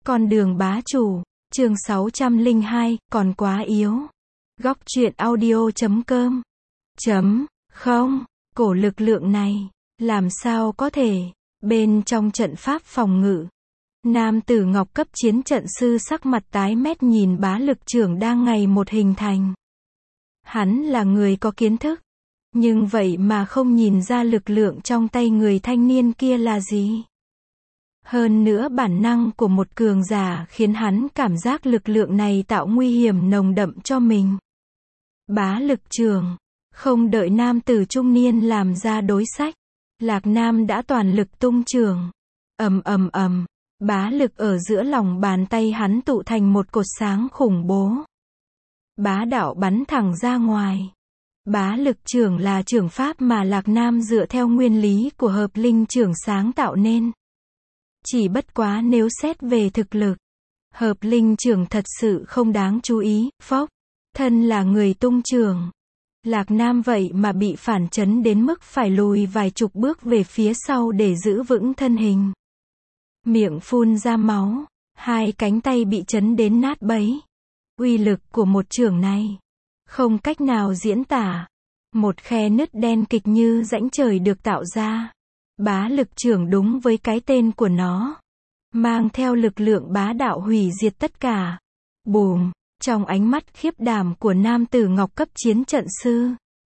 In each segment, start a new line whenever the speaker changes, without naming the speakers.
Con đường bá chủ, chương 602, còn quá yếu. Góc truyện audio.com. Không, cổ lực lượng này, làm sao có thể, bên trong trận pháp phòng ngự. Nam tử ngọc cấp chiến trận sư sắc mặt tái mét nhìn bá lực trưởng đang ngày một hình thành. Hắn là người có kiến thức, nhưng vậy mà không nhìn ra lực lượng trong tay người thanh niên kia là gì. Hơn nữa bản năng của một cường giả khiến hắn cảm giác lực lượng này tạo nguy hiểm nồng đậm cho mình. Bá lực trưởng, không đợi nam tử trung niên làm ra đối sách, Lạc Nam đã toàn lực tung trưởng. Ầm, bá lực ở giữa lòng bàn tay hắn tụ thành một cột sáng khủng bố. Bá đạo bắn thẳng ra ngoài. Bá lực trưởng là trưởng pháp mà Lạc Nam dựa theo nguyên lý của hợp linh trưởng sáng tạo nên. Chỉ bất quá nếu xét về thực lực, hợp linh trưởng thật sự không đáng chú ý. Phốc, thân là người tung trưởng, Lạc Nam vậy mà bị phản chấn đến mức phải lùi vài chục bước về phía sau để giữ vững thân hình. Miệng phun ra máu, hai cánh tay bị chấn đến nát bấy. Uy lực của một chưởng này, không cách nào diễn tả. Một khe nứt đen kịch như rãnh trời được tạo ra. Bá lực chưởng đúng với cái tên của nó, mang theo lực lượng bá đạo hủy diệt tất cả. Bùm, trong ánh mắt khiếp đảm của nam tử ngọc cấp chiến trận sư.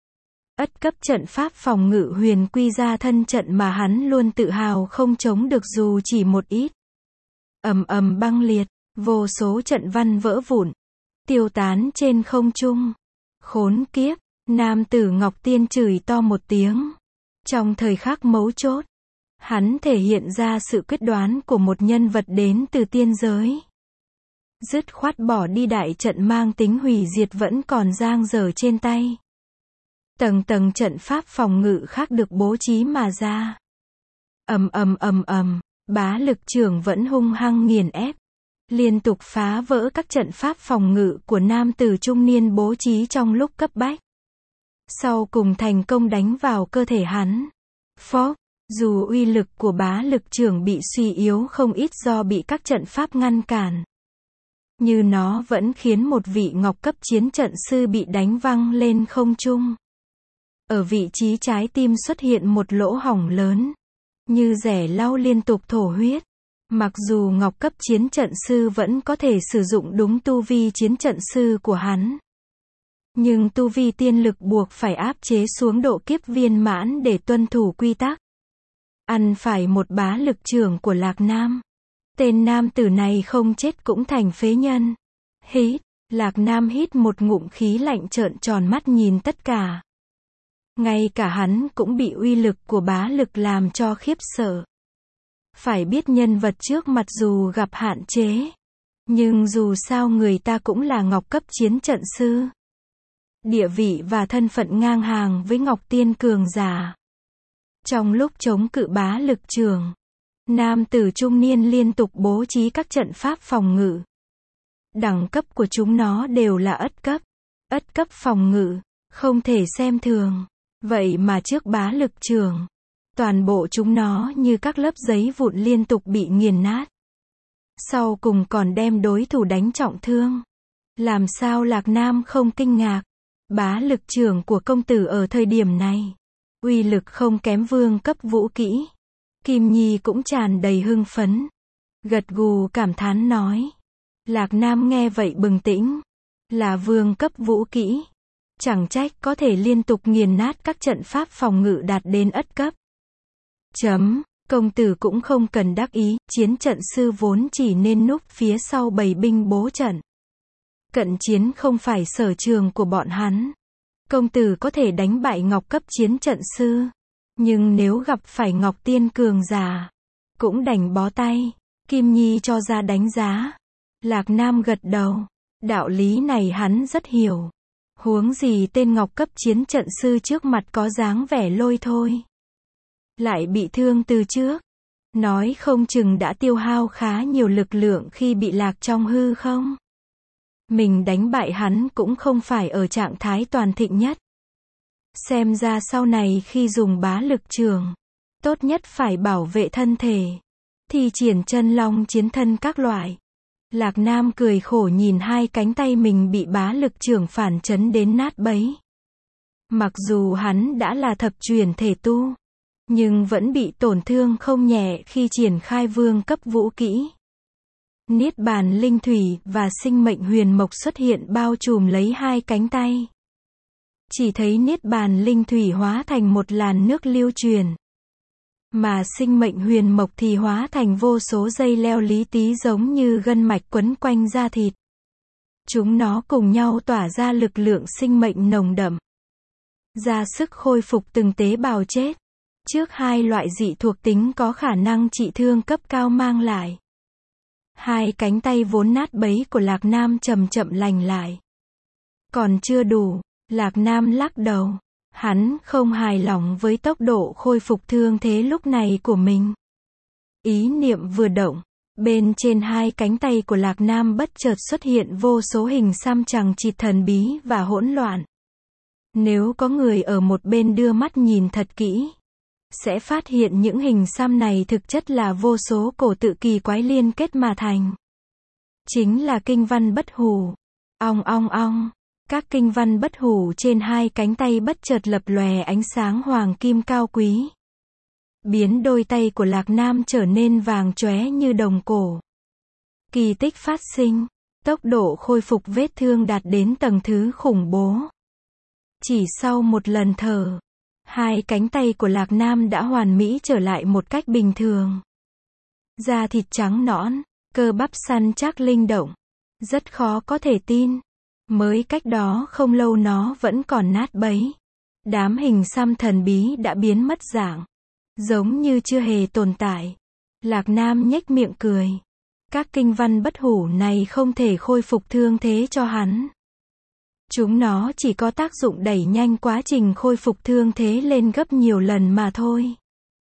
Ất cấp trận pháp phòng ngự huyền quy ra thân trận mà hắn luôn tự hào không chống được dù chỉ một ít. Ầm băng liệt, vô số trận văn vỡ vụn, tiêu tán trên không trung. Khốn kiếp, nam tử ngọc tiên chửi to một tiếng. Trong thời khắc mấu chốt, hắn thể hiện ra sự quyết đoán của một nhân vật đến từ tiên giới. Dứt khoát bỏ đi đại trận mang tính hủy diệt vẫn còn dang dở trên tay. Tầng trận pháp phòng ngự khác được bố trí mà ra. Ầm, bá lực trưởng vẫn hung hăng nghiền ép, liên tục phá vỡ các trận pháp phòng ngự của nam tử trung niên bố trí trong lúc cấp bách. Sau cùng thành công đánh vào cơ thể hắn. Phốc, dù uy lực của bá lực trưởng bị suy yếu không ít do bị các trận pháp ngăn cản, như nó vẫn khiến một vị ngọc cấp chiến trận sư bị đánh văng lên không trung. Ở vị trí trái tim xuất hiện một lỗ hổng lớn, như rẻ lau liên tục thổ huyết. Mặc dù ngọc cấp chiến trận sư vẫn có thể sử dụng đúng tu vi chiến trận sư của hắn, nhưng tu vi tiên lực buộc phải áp chế xuống độ kiếp viên mãn để tuân thủ quy tắc. Ăn phải một bá lực trưởng của Lạc Nam. Tên nam tử này không chết cũng thành phế nhân. Hít, Lạc Nam hít một ngụm khí lạnh trợn tròn mắt nhìn tất cả. Ngay cả hắn cũng bị uy lực của bá lực làm cho khiếp sợ. Phải biết nhân vật trước mặt dù gặp hạn chế, nhưng dù sao người ta cũng là ngọc cấp chiến trận sư. Địa vị và thân phận ngang hàng với ngọc tiên cường giả. Trong lúc chống cự bá lực trưởng, nam tử trung niên liên tục bố trí các trận pháp phòng ngự. Đẳng cấp của chúng nó đều là ất cấp. Ất cấp phòng ngự, không thể xem thường. Vậy mà trước bá lực trưởng, toàn bộ chúng nó như các lớp giấy vụn liên tục bị nghiền nát. Sau cùng còn đem đối thủ đánh trọng thương. Làm sao Lạc Nam không kinh ngạc? Bá lực trưởng của công tử ở thời điểm này, uy lực không kém vương cấp vũ kỹ. Kim Nhi cũng tràn đầy hưng phấn, gật gù cảm thán nói. Lạc Nam nghe vậy bừng tỉnh. Là vương cấp vũ kỹ, chẳng trách có thể liên tục nghiền nát các trận pháp phòng ngự đạt đến ất cấp. Công tử cũng không cần đắc ý, chiến trận sư vốn chỉ nên núp phía sau bầy binh bố trận. Cận chiến không phải sở trường của bọn hắn. Công tử có thể đánh bại ngọc cấp chiến trận sư, nhưng nếu gặp phải ngọc tiên cường giả, cũng đành bó tay. Kim Nhi cho ra đánh giá. Lạc Nam gật đầu. Đạo lý này hắn rất hiểu. Huống gì tên ngọc cấp chiến trận sư trước mặt có dáng vẻ lôi thôi, lại bị thương từ trước, nói không chừng đã tiêu hao khá nhiều lực lượng khi bị lạc trong hư không. Mình đánh bại hắn cũng không phải ở trạng thái toàn thịnh nhất. Xem ra sau này khi dùng bá lực trường, tốt nhất phải bảo vệ thân thể, thi triển chân long chiến thân các loại. Lạc Nam cười khổ nhìn hai cánh tay mình bị bá lực trưởng phản chấn đến nát bấy. Mặc dù hắn đã là thập truyền thể tu, nhưng vẫn bị tổn thương không nhẹ khi triển khai vương cấp vũ kỹ. Niết bàn linh thủy và sinh mệnh huyền mộc xuất hiện bao trùm lấy hai cánh tay. Chỉ thấy niết bàn linh thủy hóa thành một làn nước lưu truyền. Mà sinh mệnh huyền mộc thì hóa thành vô số dây leo lý tí giống như gân mạch quấn quanh da thịt. Chúng nó cùng nhau tỏa ra lực lượng sinh mệnh nồng đậm, ra sức khôi phục từng tế bào chết. Trước hai loại dị thuộc tính có khả năng trị thương cấp cao mang lại. Hai cánh tay vốn nát bấy của Lạc Nam chậm chậm lành lại. Còn chưa đủ, Lạc Nam lắc đầu. Hắn không hài lòng với tốc độ khôi phục thương thế lúc này của mình. Ý niệm vừa động, bên trên hai cánh tay của Lạc Nam bất chợt xuất hiện vô số hình xăm chằng chịt thần bí và hỗn loạn. Nếu có người ở một bên đưa mắt nhìn thật kỹ, sẽ phát hiện những hình xăm này thực chất là vô số cổ tự kỳ quái liên kết mà thành. Chính là kinh văn bất hủ. Ong ong ong. Các kinh văn bất hủ trên hai cánh tay bất chợt lập lòe ánh sáng hoàng kim cao quý. Biến đôi tay của Lạc Nam trở nên vàng chóe như đồng cổ. Kỳ tích phát sinh. Tốc độ khôi phục vết thương đạt đến tầng thứ khủng bố. Chỉ sau một lần thở, hai cánh tay của Lạc Nam đã hoàn mỹ trở lại một cách bình thường. Da thịt trắng nõn, cơ bắp săn chắc linh động. Rất khó có thể tin. Mới cách đó không lâu nó vẫn còn nát bấy. Đám hình xăm thần bí đã biến mất dạng. Giống như chưa hề tồn tại. Lạc Nam nhếch miệng cười. Các kinh văn bất hủ này không thể khôi phục thương thế cho hắn. Chúng nó chỉ có tác dụng đẩy nhanh quá trình khôi phục thương thế lên gấp nhiều lần mà thôi.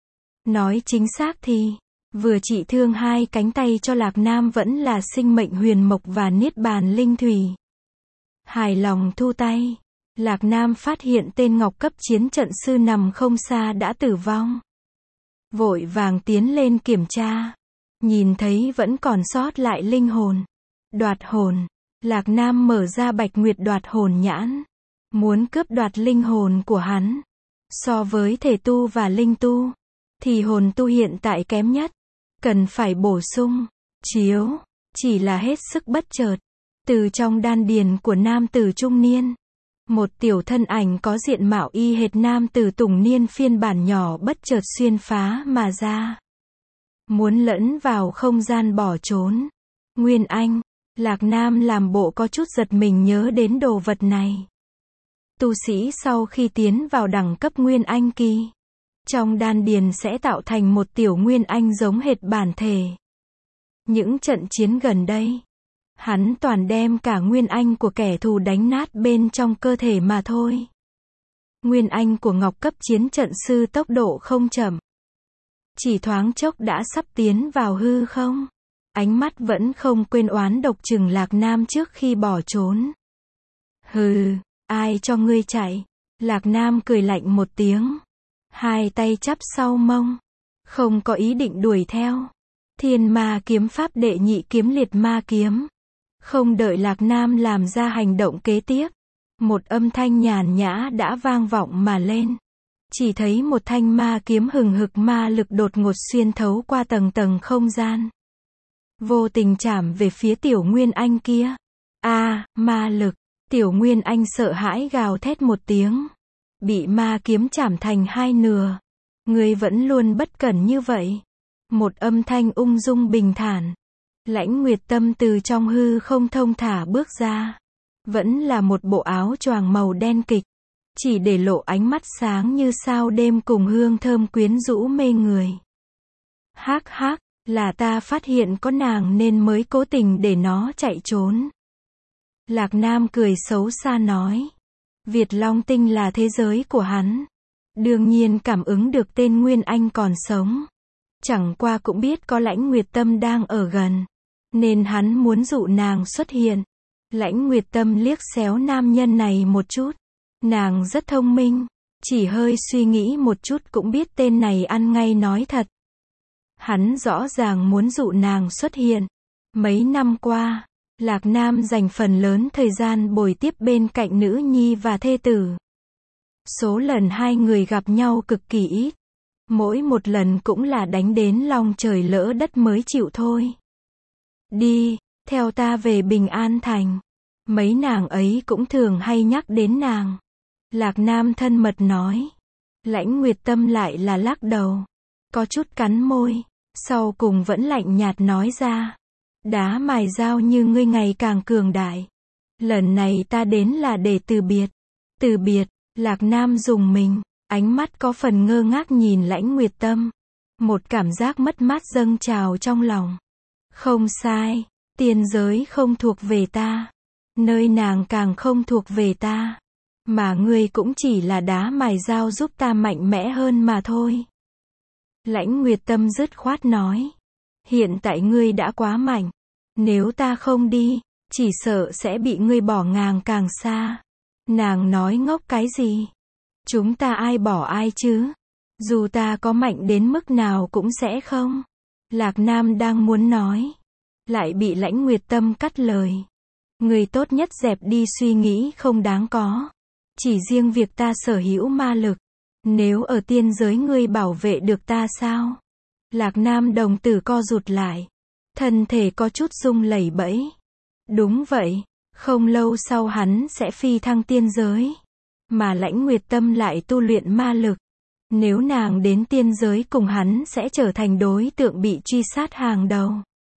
Nói chính xác thì, vừa trị thương hai cánh tay cho Lạc Nam vẫn là sinh mệnh huyền mộc và niết bàn linh thủy. Hài lòng thu tay, Lạc Nam phát hiện tên ngọc cấp chiến trận sư nằm không xa đã tử vong. Vội vàng tiến lên kiểm tra. Nhìn thấy vẫn còn sót lại linh hồn. Đoạt hồn. Lạc Nam mở ra Bạch Nguyệt đoạt hồn nhãn. Muốn cướp đoạt linh hồn của hắn. So với thể tu và linh tu, thì hồn tu hiện tại kém nhất. Cần phải bổ sung. Chiếu. Chỉ là hết sức bất chợt. Từ trong đan điền của nam tử trung niên, một tiểu thân ảnh có diện mạo y hệt nam tử tùng niên phiên bản nhỏ bất chợt xuyên phá mà ra. Muốn lẫn vào không gian bỏ trốn. Nguyên Anh. Lạc Nam làm bộ có chút giật mình nhớ đến đồ vật này. Tu sĩ sau khi tiến vào đẳng cấp Nguyên Anh kỳ, trong đan điền sẽ tạo thành một tiểu Nguyên Anh giống hệt bản thể. Những trận chiến gần đây, hắn toàn đem cả Nguyên Anh của kẻ thù đánh nát bên trong cơ thể mà thôi. Nguyên Anh của Ngọc cấp chiến trận sư tốc độ không chậm. Chỉ thoáng chốc đã sắp tiến vào hư không. Ánh mắt vẫn không quên oán độc chừng Lạc Nam trước khi bỏ trốn. Hừ, ai cho ngươi chạy? Lạc Nam cười lạnh một tiếng. Hai tay chắp sau mông. Không có ý định đuổi theo. Thiên ma kiếm pháp đệ nhị kiếm liệt ma kiếm. Không đợi Lạc Nam làm ra hành động kế tiếp, một âm thanh nhàn nhã đã vang vọng mà lên. Chỉ thấy một thanh ma kiếm hừng hực ma lực đột ngột xuyên thấu qua tầng tầng không gian. Vô tình chạm về phía tiểu Nguyên Anh kia. Ma lực. Tiểu Nguyên Anh sợ hãi gào thét một tiếng. Bị ma kiếm chạm thành hai nửa. Ngươi vẫn luôn bất cẩn như vậy. Một âm thanh ung dung bình thản. Lãnh Nguyệt Tâm từ trong hư không thông thả bước ra. Vẫn là một bộ áo choàng màu đen kịch. Chỉ để lộ ánh mắt sáng như sao đêm cùng hương thơm quyến rũ mê người. Hắc hắc, là ta phát hiện có nàng nên mới cố tình để nó chạy trốn. Lạc Nam cười xấu xa nói. Việt Long Tinh là thế giới của hắn. Đương nhiên cảm ứng được tên Nguyên Anh còn sống. Chẳng qua cũng biết có Lãnh Nguyệt Tâm đang ở gần. Nên hắn muốn dụ nàng xuất hiện. Lãnh Nguyệt Tâm liếc xéo nam nhân này một chút. Nàng rất thông minh. Chỉ hơi suy nghĩ một chút cũng biết tên này ăn ngay nói thật. Hắn rõ ràng muốn dụ nàng xuất hiện. Mấy năm qua, Lạc Nam dành phần lớn thời gian bồi tiếp bên cạnh nữ nhi và thê tử. Số lần hai người gặp nhau cực kỳ ít. Mỗi một lần cũng là đánh đến long trời lỡ đất mới chịu thôi. Đi, theo ta về Bình An Thành. Mấy nàng ấy cũng thường hay nhắc đến nàng. Lạc Nam thân mật nói. Lãnh Nguyệt Tâm lại là lắc đầu. Có chút cắn môi. Sau cùng vẫn lạnh nhạt nói ra. Đá mài dao như ngươi ngày càng cường đại. Lần này ta đến là để từ biệt. Từ biệt, Lạc Nam rùng mình. Ánh mắt có phần ngơ ngác nhìn Lãnh Nguyệt Tâm. Một cảm giác mất mát dâng trào trong lòng. Không sai, tiên giới không thuộc về ta. Nơi nàng càng không thuộc về ta. Mà ngươi cũng chỉ là đá mài dao giúp ta mạnh mẽ hơn mà thôi. Lãnh Nguyệt Tâm dứt khoát nói. Hiện tại ngươi đã quá mạnh. Nếu ta không đi, chỉ sợ sẽ bị ngươi bỏ ngang càng xa. Nàng nói ngốc cái gì? Chúng ta ai bỏ ai chứ? Dù ta có mạnh đến mức nào cũng sẽ không. Lạc Nam đang muốn nói. Lại bị Lãnh Nguyệt Tâm cắt lời. Người tốt nhất dẹp đi suy nghĩ không đáng có. Chỉ riêng việc ta sở hữu ma lực. Nếu ở tiên giới ngươi bảo vệ được ta sao? Lạc Nam đồng tử co rụt lại. Thân thể có chút rung lẩy bẩy. Đúng vậy, không lâu sau hắn sẽ phi thăng tiên giới. Mà Lãnh Nguyệt Tâm lại tu luyện ma lực. Nếu nàng đến tiên giới cùng hắn sẽ trở thành đối tượng bị truy sát hàng đầu.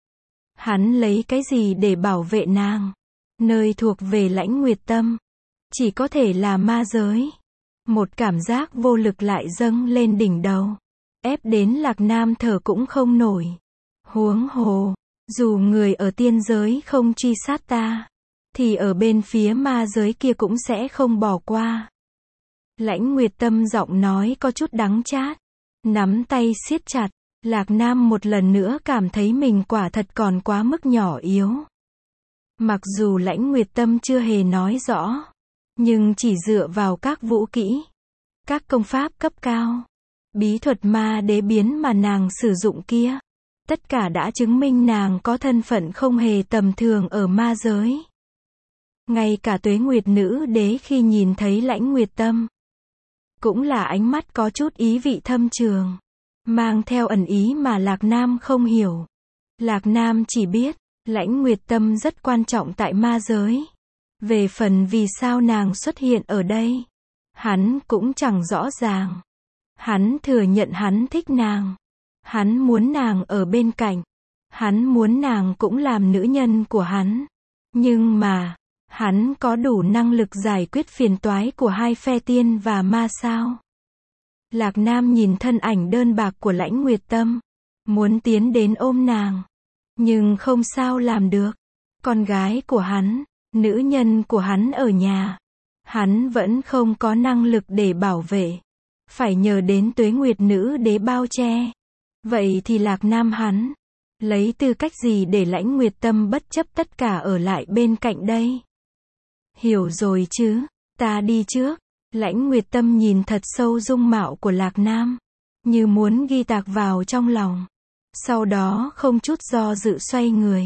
Hắn lấy cái gì để bảo vệ nàng? Nơi thuộc về Lãnh Nguyệt Tâm. Chỉ có thể là ma giới. Một cảm giác vô lực lại dâng lên đỉnh đầu. Ép đến Lạc Nam thở cũng không nổi. Huống hồ, dù người ở tiên giới không truy sát ta, thì ở bên phía ma giới kia cũng sẽ không bỏ qua. Lãnh Nguyệt Tâm giọng nói có chút đắng chát. Nắm tay siết chặt. Lạc Nam một lần nữa cảm thấy mình quả thật còn quá mức nhỏ yếu. Mặc dù Lãnh Nguyệt Tâm chưa hề nói rõ, nhưng chỉ dựa vào các vũ kỹ, các công pháp cấp cao, bí thuật ma đế biến mà nàng sử dụng kia, tất cả đã chứng minh nàng có thân phận không hề tầm thường ở ma giới. Ngay cả Tuế Nguyệt Nữ Đế khi nhìn thấy Lãnh Nguyệt Tâm, cũng là ánh mắt có chút ý vị thâm trường, mang theo ẩn ý mà Lạc Nam không hiểu. Lạc Nam chỉ biết, Lãnh Nguyệt Tâm rất quan trọng tại ma giới. Về phần vì sao nàng xuất hiện ở đây, hắn cũng chẳng rõ ràng. Hắn thừa nhận hắn thích nàng. Hắn muốn nàng ở bên cạnh. Hắn muốn nàng cũng làm nữ nhân của hắn. Nhưng mà, hắn có đủ năng lực giải quyết phiền toái của hai phe tiên và ma sao? Lạc Nam nhìn thân ảnh đơn bạc của Lãnh Nguyệt Tâm, muốn tiến đến ôm nàng. Nhưng không sao làm được. Con gái của hắn, nữ nhân của hắn ở nhà. Hắn vẫn không có năng lực để bảo vệ. Phải nhờ đến Tuế Nguyệt Nữ Đế bao che. Vậy thì Lạc Nam hắn lấy tư cách gì để Lãnh Nguyệt Tâm bất chấp tất cả ở lại bên cạnh đây? Hiểu rồi chứ, ta đi trước. Lãnh Nguyệt Tâm nhìn thật sâu dung mạo của Lạc Nam, như muốn ghi tạc vào trong lòng. Sau đó không chút do dự xoay người,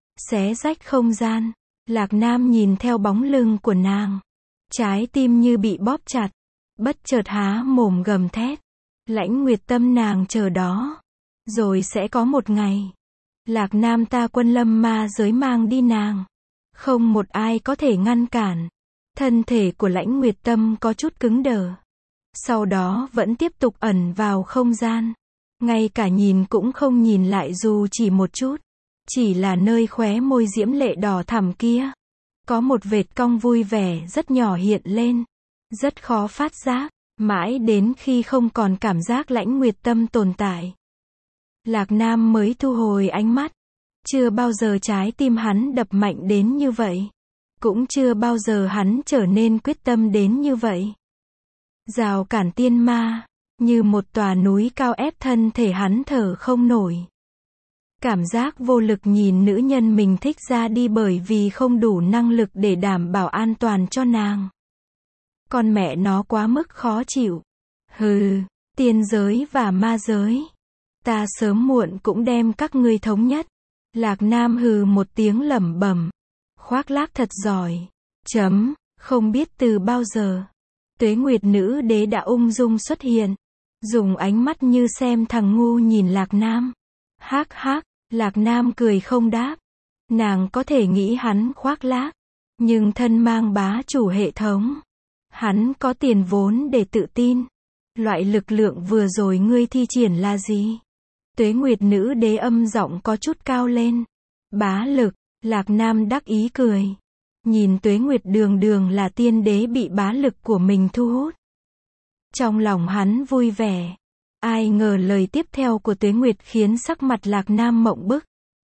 xé rách không gian. Lạc Nam nhìn theo bóng lưng của nàng, trái tim như bị bóp chặt, bất chợt há mồm gầm thét. Lãnh Nguyệt Tâm, nàng chờ đó, rồi sẽ có một ngày, Lạc Nam ta quân lâm ma giới mang đi nàng. Không một ai có thể ngăn cản. Thân thể của Lãnh Nguyệt Tâm có chút cứng đờ. Sau đó vẫn tiếp tục ẩn vào không gian. Ngay cả nhìn cũng không nhìn lại dù chỉ một chút. Chỉ là nơi khóe môi diễm lệ đỏ thẳm kia, có một vệt cong vui vẻ rất nhỏ hiện lên. Rất khó phát giác, mãi đến khi không còn cảm giác Lãnh Nguyệt Tâm tồn tại, Lạc Nam mới thu hồi ánh mắt. Chưa bao giờ trái tim hắn đập mạnh đến như vậy. Cũng chưa bao giờ hắn trở nên quyết tâm đến như vậy. Rào cản tiên ma, như một tòa núi cao ép thân thể hắn thở không nổi. Cảm giác vô lực nhìn nữ nhân mình thích ra đi bởi vì không đủ năng lực để đảm bảo an toàn cho nàng. Con mẹ nó quá mức khó chịu. Hừ, tiên giới và ma giới, ta sớm muộn cũng đem các ngươi thống nhất. Lạc Nam hừ một tiếng lẩm bẩm. Khoác lác thật giỏi. Không biết từ bao giờ, Tuế Nguyệt nữ đế đã ung dung xuất hiện. Dùng ánh mắt như xem thằng ngu nhìn Lạc Nam. Hắc hắc, Lạc Nam cười không đáp. Nàng có thể nghĩ hắn khoác lác. Nhưng thân mang bá chủ hệ thống. Hắn có tiền vốn để tự tin. Loại lực lượng vừa rồi ngươi thi triển là gì? Tuế Nguyệt nữ đế âm giọng có chút cao lên. Bá lực, Lạc Nam đắc ý cười. Nhìn Tuế Nguyệt đường đường là tiên đế bị bá lực của mình thu hút. Trong lòng hắn vui vẻ. Ai ngờ lời tiếp theo của Tuế Nguyệt khiến sắc mặt Lạc Nam mộng bức.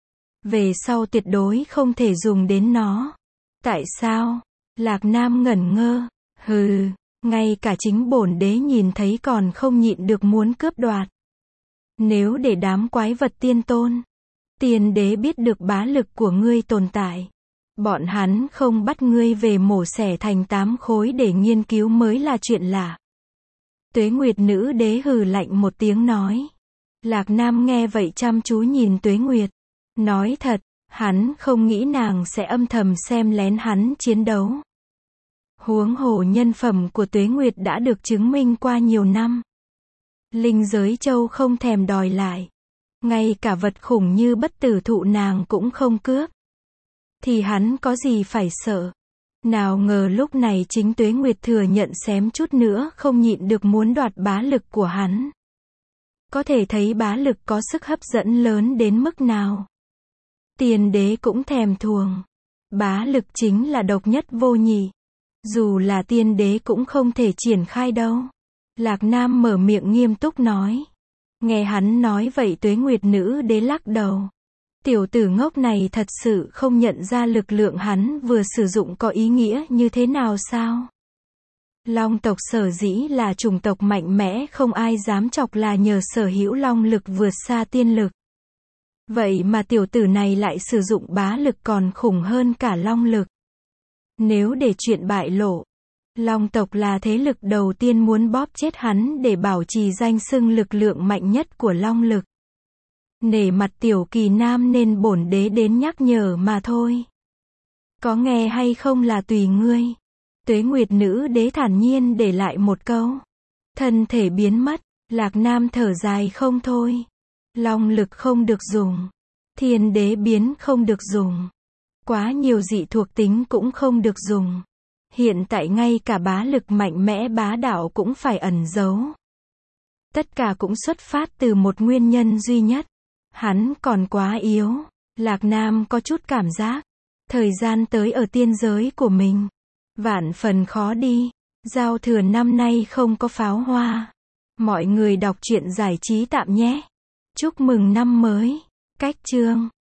Về sau tuyệt đối không thể dùng đến nó. Tại sao? Lạc Nam ngẩn ngơ. Hừ, ngay cả chính bổn đế nhìn thấy còn không nhịn được muốn cướp đoạt. Nếu để đám quái vật tiên tôn, tiên đế biết được bá lực của ngươi tồn tại, bọn hắn không bắt ngươi về mổ xẻ thành 8 khối để nghiên cứu mới là chuyện lạ. Tuế Nguyệt nữ đế hừ lạnh một tiếng nói. Lạc Nam nghe vậy chăm chú nhìn Tuế Nguyệt. Nói thật, hắn không nghĩ nàng sẽ âm thầm xem lén hắn chiến đấu. Huống hồ nhân phẩm của Tuế Nguyệt đã được chứng minh qua nhiều năm. Linh giới châu không thèm đòi lại. Ngay cả vật khủng như bất tử thụ nàng cũng không cướp. Thì hắn có gì phải sợ. Nào ngờ lúc này chính Tuế Nguyệt thừa nhận xém chút nữa không nhịn được muốn đoạt bá lực của hắn. Có thể thấy bá lực có sức hấp dẫn lớn đến mức nào. Tiên đế cũng thèm thuồng. Bá lực chính là độc nhất vô nhị. Dù là tiên đế cũng không thể triển khai đâu. Lạc Nam mở miệng nghiêm túc nói. Nghe hắn nói vậy Tuế Nguyệt nữ đế lắc đầu. Tiểu tử ngốc này thật sự không nhận ra lực lượng hắn vừa sử dụng có ý nghĩa như thế nào sao? Long tộc sở dĩ là chủng tộc mạnh mẽ không ai dám chọc là nhờ sở hữu long lực vượt xa tiên lực. Vậy mà tiểu tử này lại sử dụng bá lực còn khủng hơn cả long lực. Nếu để chuyện bại lộ, long tộc là thế lực đầu tiên muốn bóp chết hắn để bảo trì danh xưng lực lượng mạnh nhất của long lực. Nể mặt tiểu kỳ nam nên bổn đế đến nhắc nhở mà thôi. Có nghe hay không là tùy ngươi. Tuế Nguyệt nữ đế thản nhiên để lại một câu. Thân thể biến mất, Lạc Nam thở dài không thôi. Long lực không được dùng. Thiên đế biến không được dùng. Quá nhiều dị thuộc tính cũng không được dùng. Hiện tại ngay cả bá lực mạnh mẽ bá đạo cũng phải ẩn giấu. Tất cả cũng xuất phát từ một nguyên nhân duy nhất. Hắn còn quá yếu. Lạc Nam có chút cảm giác. Thời gian tới ở tiên giới của mình. Vạn phần khó đi. Giao thừa năm nay không có pháo hoa. Mọi người đọc truyện giải trí tạm nhé. Chúc mừng năm mới. Cách chương